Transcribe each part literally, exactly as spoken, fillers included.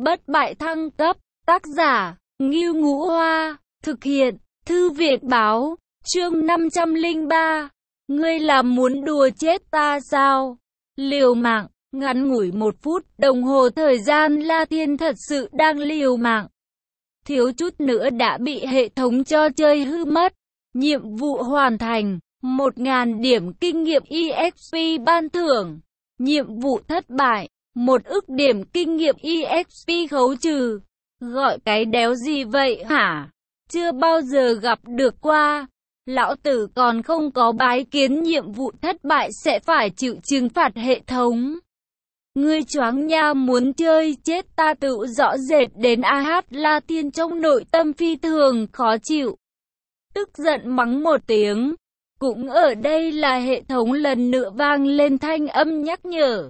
bất bại thăng cấp, tác giả, Ngưu Ngũ Hoa, thực hiện, Thư viện báo, chương năm trăm lẻ ba. Ngươi là muốn đùa chết ta sao? Liều mạng, ngắn ngủi một phút đồng hồ thời gian La Thiên thật sự đang liều mạng. Thiếu chút nữa đã bị hệ thống trò chơi hư mất. Nhiệm vụ hoàn thành, một nghìn điểm kinh nghiệm e ích pê ban thưởng. Nhiệm vụ thất bại, một ức điểm kinh nghiệm e ích pê khấu trừ. Gọi cái đéo gì vậy hả? Chưa bao giờ gặp được qua. Lão tử còn không có bái kiến nhiệm vụ thất bại sẽ phải chịu trừng phạt hệ thống. Ngươi choáng nha, muốn chơi chết ta tự rõ rệt đến a hát. La Thiên trong nội tâm phi thường khó chịu. Tức giận mắng một tiếng. Cũng ở đây là hệ thống lần nữa vang lên thanh âm nhắc nhở.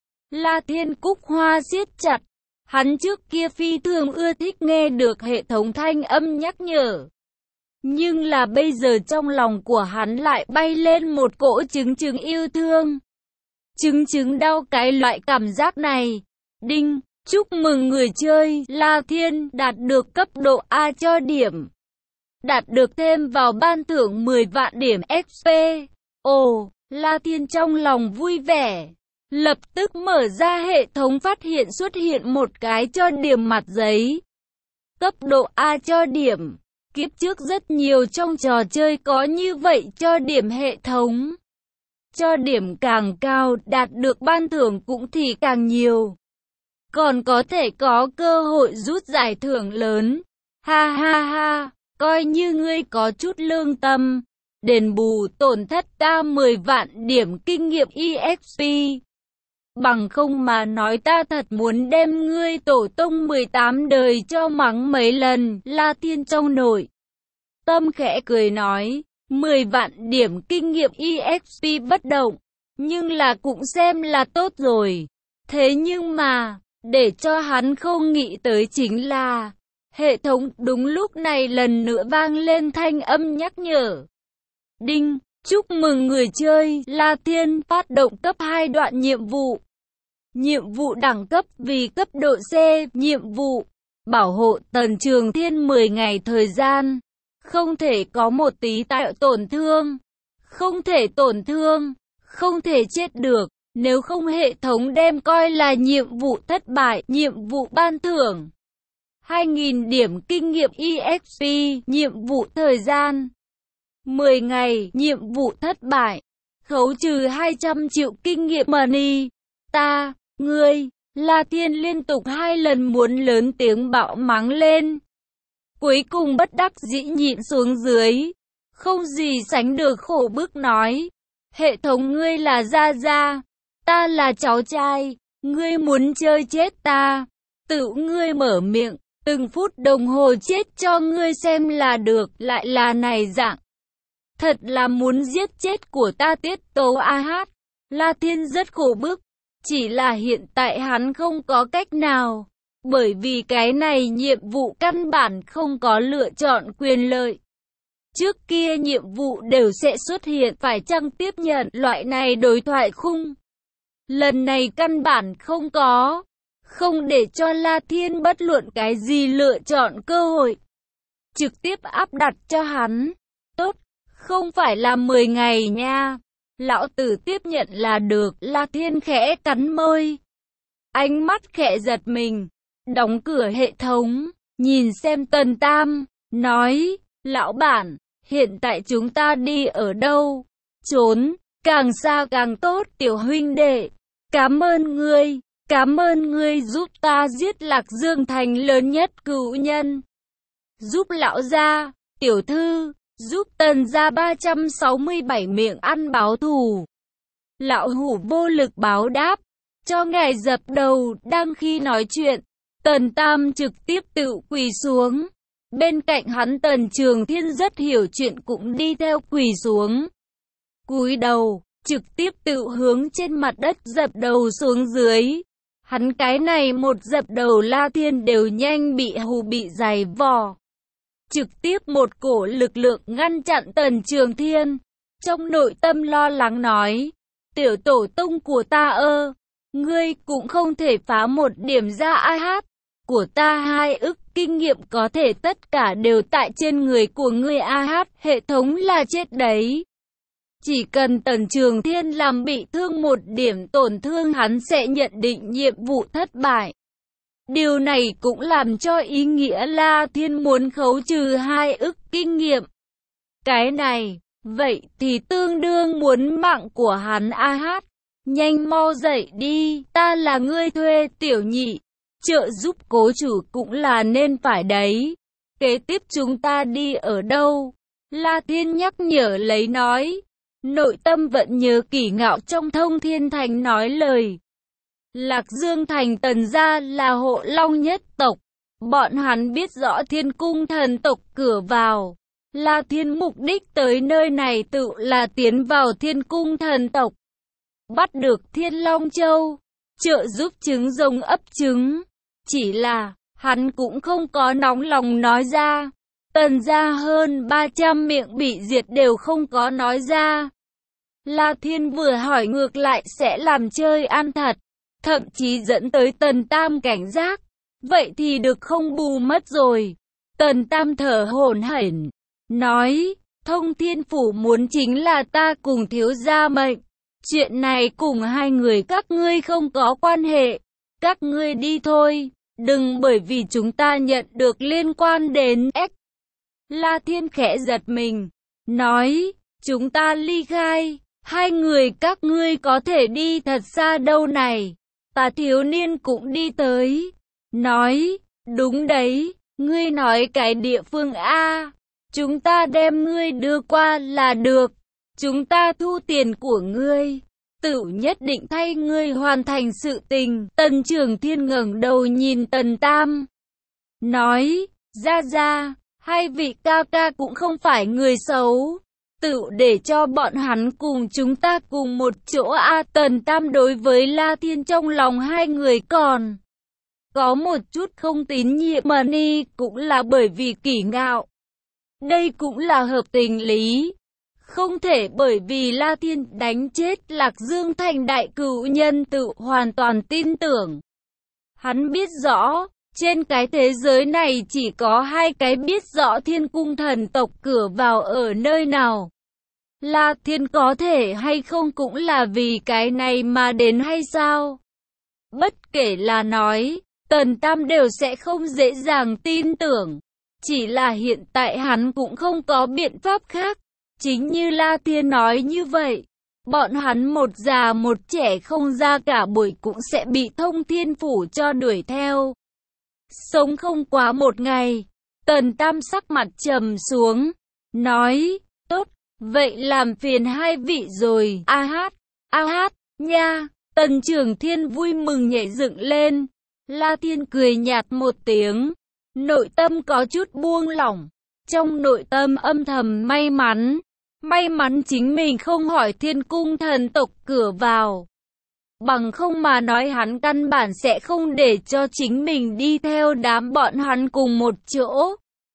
La Thiên cúc hoa siết chặt. Hắn trước kia phi thường ưa thích nghe được hệ thống thanh âm nhắc nhở. Nhưng là bây giờ trong lòng của hắn lại bay lên một cỗ trứng trứng yêu thương. Trứng trứng đau cái loại cảm giác này. Đinh, chúc mừng người chơi La Thiên đạt được cấp độ A cho điểm. Đạt được thêm vào ban thưởng mười vạn điểm ích pê. Ồ, La Thiên trong lòng vui vẻ. Lập tức mở ra hệ thống phát hiện xuất hiện một cái cho điểm mặt giấy. Cấp độ A cho điểm. Kiếp trước rất nhiều trong trò chơi có như vậy cho điểm hệ thống. Cho điểm càng cao, đạt được ban thưởng cũng thì càng nhiều. Còn có thể có cơ hội rút giải thưởng lớn. Ha ha ha, coi như ngươi có chút lương tâm. Đền bù tổn thất ta mười vạn điểm kinh nghiệm e ích pê. Bằng không mà nói ta thật muốn đem ngươi tổ tông mười tám đời cho mắng mấy lần. La Thiên trong nội tâm khẽ cười nói, mười vạn điểm kinh nghiệm e ích pê bất động, nhưng là cũng xem là tốt rồi. Thế nhưng mà, để cho hắn không nghĩ tới chính là, hệ thống đúng lúc này lần nữa vang lên thanh âm nhắc nhở. Đinh, chúc mừng người chơi La Thiên phát động cấp hai đoạn nhiệm vụ. Nhiệm vụ đẳng cấp vì cấp độ C, nhiệm vụ bảo hộ Tần Trường Thiên mười ngày thời gian. Không thể có một tí tạo tổn thương. Không thể tổn thương. Không thể chết được. Nếu không hệ thống đem coi là nhiệm vụ thất bại. Nhiệm vụ ban thưởng hai nghìn điểm kinh nghiệm e ích pê. Nhiệm vụ thời gian mười ngày. Nhiệm vụ thất bại. Khấu trừ hai trăm triệu kinh nghiệm money. Ta, ngươi, La Thiên liên tục hai lần muốn lớn tiếng bạo mắng lên. Cuối cùng bất đắc dĩ nhịn xuống dưới. Không gì sánh được khổ bức nói. Hệ thống ngươi là gia gia. Ta là cháu trai. Ngươi muốn chơi chết ta. Tự ngươi mở miệng. Từng phút đồng hồ chết cho ngươi xem là được. Lại là này dạng. Thật là muốn giết chết của ta tiết tấu a hát. La Thiên rất khổ bức. Chỉ là hiện tại hắn không có cách nào. Bởi vì cái này nhiệm vụ căn bản không có lựa chọn quyền lợi. Trước kia nhiệm vụ đều sẽ xuất hiện phải chăng tiếp nhận loại này đối thoại khung. Lần này căn bản không có. Không để cho La Thiên bất luận cái gì lựa chọn cơ hội. Trực tiếp áp đặt cho hắn. Tốt, không phải là mười ngày nha. Lão tử tiếp nhận là được. La Thiên khẽ cắn môi. Ánh mắt khẽ giật mình. Đóng cửa hệ thống. Nhìn xem Tần Tam. Nói. Lão bản. Hiện tại chúng ta đi ở đâu? Trốn. Càng xa càng tốt tiểu huynh đệ. Cảm ơn ngươi. Cảm ơn ngươi giúp ta giết Lạc Dương Thành lớn nhất cửu nhân. Giúp lão gia. Tiểu thư. Giúp Tần gia ba trăm sáu mươi bảy miệng ăn báo thù. Lão hủ vô lực báo đáp. Cho ngài dập đầu. Đang khi nói chuyện, Tần Tam trực tiếp tự quỳ xuống. Bên cạnh hắn Tần Trường Thiên rất hiểu chuyện cũng đi theo quỳ xuống. Cúi đầu, trực tiếp tự hướng trên mặt đất dập đầu xuống dưới. Hắn cái này một dập đầu La Thiên đều nhanh bị hù bị dày vò. Trực tiếp một cổ lực lượng ngăn chặn Tần Trường Thiên. Trong nội tâm lo lắng nói. Tiểu tổ tông của ta ơ. Ngươi cũng không thể phá một điểm ra a hát. của ta hai ức kinh nghiệm có thể tất cả đều tại trên người của ngươi a hát, hệ thống là chết đấy. Chỉ cần Tần Trường Thiên làm bị thương một điểm tổn thương hắn sẽ nhận định nhiệm vụ thất bại. Điều này cũng làm cho ý nghĩa La Thiên muốn khấu trừ hai ức kinh nghiệm. Cái này, vậy thì tương đương muốn mạng của hắn a hát. Nhanh mau dậy đi, ta là ngươi thuê tiểu nhị. Trợ giúp cố chủ cũng là nên phải đấy. Kế tiếp chúng ta đi ở đâu? La Thiên nhắc nhở lấy nói. Nội tâm vẫn nhớ Kỷ Ngạo trong Thông Thiên Thành nói lời. Lạc Dương Thành Tần gia là hộ long nhất tộc. Bọn hắn biết rõ Thiên Cung thần tộc cửa vào. La Thiên mục đích tới nơi này tự là tiến vào Thiên Cung thần tộc. Bắt được Thiên Long Châu. Trợ giúp trứng rồng ấp trứng. Chỉ là, hắn cũng không có nóng lòng nói ra. Tần gia hơn ba trăm miệng bị diệt đều không có nói ra. La Thiên vừa hỏi ngược lại sẽ làm chơi ăn thật. Thậm chí dẫn tới Tần Tam cảnh giác. Vậy thì được không bù mất rồi. Tần Tam thở hổn hển. Nói, Thông Thiên Phủ muốn chính là ta cùng thiếu gia mệnh. Chuyện này cùng hai người các ngươi không có quan hệ. Các ngươi đi thôi. Đừng bởi vì chúng ta nhận được liên quan đến X. La Thiên khẽ giật mình. Nói, chúng ta ly khai. Hai người các ngươi có thể đi thật xa đâu này. Ta thiếu niên cũng đi tới. Nói, đúng đấy. Ngươi nói cái địa phương A. Chúng ta đem ngươi đưa qua là được. Chúng ta thu tiền của ngươi. Tự nhất định thay ngươi hoàn thành sự tình. Tần Trường Thiên ngẩng đầu nhìn Tần Tam. Nói, ra ra, hai vị ca ca cũng không phải người xấu. Tự để cho bọn hắn cùng chúng ta cùng một chỗ a. Tần Tam đối với La Thiên trong lòng hai người còn có một chút không tín nhiệm mà ni cũng là bởi vì Kỷ Ngạo. Đây cũng là hợp tình lý. Không thể bởi vì La Thiên đánh chết Lạc Dương Thành đại cửu nhân tự hoàn toàn tin tưởng. Hắn biết rõ, trên cái thế giới này chỉ có hai cái biết rõ Thiên Cung thần tộc cửa vào ở nơi nào. La Thiên có thể hay không cũng là vì cái này mà đến hay sao? Bất kể là nói, Tần Tam đều sẽ không dễ dàng tin tưởng. Chỉ là hiện tại hắn cũng không có biện pháp khác. Chính như La Thiên nói như vậy, bọn hắn một già một trẻ không ra cả buổi cũng sẽ bị Thông Thiên Phủ cho đuổi theo. Sống không quá một ngày, Tần Tam sắc mặt trầm xuống, nói, tốt, vậy làm phiền hai vị rồi, a hát, a hát, nha. Tần Trường Thiên vui mừng nhảy dựng lên. La Thiên cười nhạt một tiếng, nội tâm có chút buông lỏng, trong nội tâm âm thầm may mắn. May mắn chính mình không hỏi Thiên Cung thần tộc cửa vào. Bằng không mà nói hắn căn bản sẽ không để cho chính mình đi theo đám bọn hắn cùng một chỗ.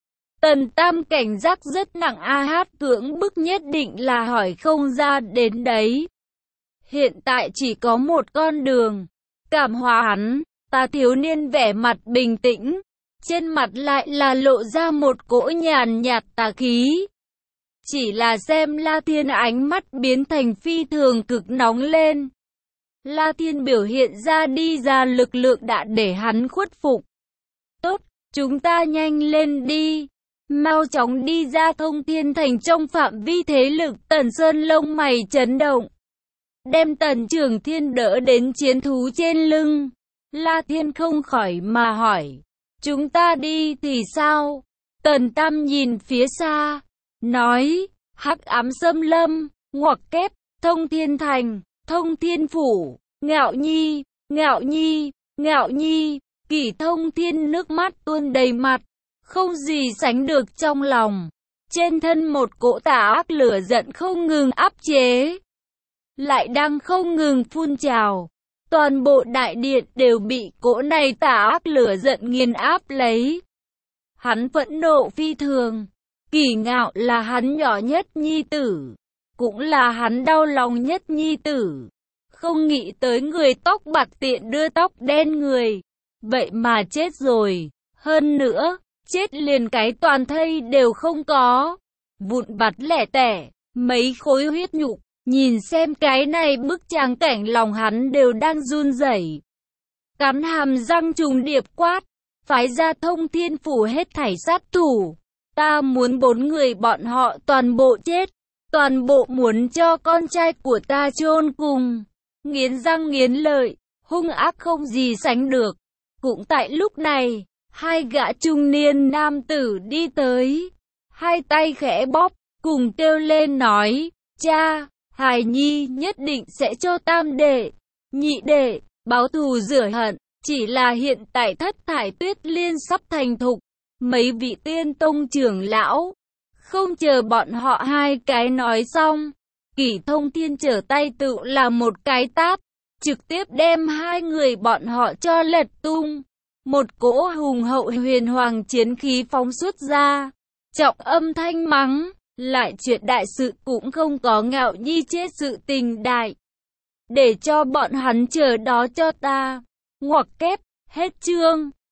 Tần Tam cảnh giác rất nặng a hát cưỡng bức nhất định là hỏi không ra đến đấy. Hiện tại chỉ có một con đường. Cảm hóa hắn, ta thiếu niên vẻ mặt bình tĩnh. Trên mặt lại là lộ ra một cỗ nhàn nhạt tà khí. Chỉ là xem La Thiên ánh mắt biến thành phi thường cực nóng lên. La Thiên biểu hiện ra đi ra lực lượng đã để hắn khuất phục. Tốt, chúng ta nhanh lên đi. Mau chóng đi ra Thông Thiên Thành trong phạm vi thế lực. Tần Sơn lông mày chấn động. Đem Tần Trường Thiên đỡ đến chiến thú trên lưng. La Thiên không khỏi mà hỏi. Chúng ta đi thì sao? Tần Tam nhìn phía xa. Nói, hắc ám xâm lâm, ngoặc kép, Thông Thiên Thành, Thông Thiên Phủ, Ngạo Nhi, Ngạo Nhi, Ngạo Nhi, Kỷ Thông Thiên nước mắt tuôn đầy mặt, không gì sánh được trong lòng. Trên thân một cỗ tà ác lửa giận không ngừng áp chế, lại đang không ngừng phun trào. Toàn bộ đại điện đều bị cỗ này tà ác lửa giận nghiền áp lấy. Hắn phẫn nộ phi thường. Kỷ Ngạo là hắn nhỏ nhất nhi tử, cũng là hắn đau lòng nhất nhi tử. Không nghĩ tới người tóc bạc tiện đưa tóc đen người. vậy mà chết rồi. Hơn nữa, chết liền cái toàn thây đều không có. Vụn vặt lẻ tẻ, mấy khối huyết nhục. Nhìn xem cái này bức tràng cảnh lòng hắn đều đang run rẩy. Cắn hàm răng trùng điệp quát, phái ra Thông Thiên Phủ hết thảy sát thủ. Ta muốn bốn người bọn họ toàn bộ chết, toàn bộ muốn cho con trai của ta chôn cùng. Nghiến răng nghiến lợi, hung ác không gì sánh được. Cũng tại lúc này, hai gã trung niên nam tử đi tới, hai tay khẽ bóp, cùng kêu lên nói, cha, hài nhi nhất định sẽ cho tam đệ, nhị đệ, báo thù rửa hận. Chỉ là hiện tại Thất Thải Tuyết Liên sắp thành thục, mấy vị tiên tông trưởng lão, không chờ bọn họ hai cái nói xong, Kỷ Thông Thiên trở tay tự là một cái tát, trực tiếp đem hai người bọn họ cho lật tung. Một cỗ hùng hậu huyền hoàng chiến khí phóng xuất ra, trọng âm thanh mắng, lại chuyện đại sự cũng không có ngạo nhi chết sự tình đại. Để cho bọn hắn chờ đó cho ta. Ngoặc kép, hết chương.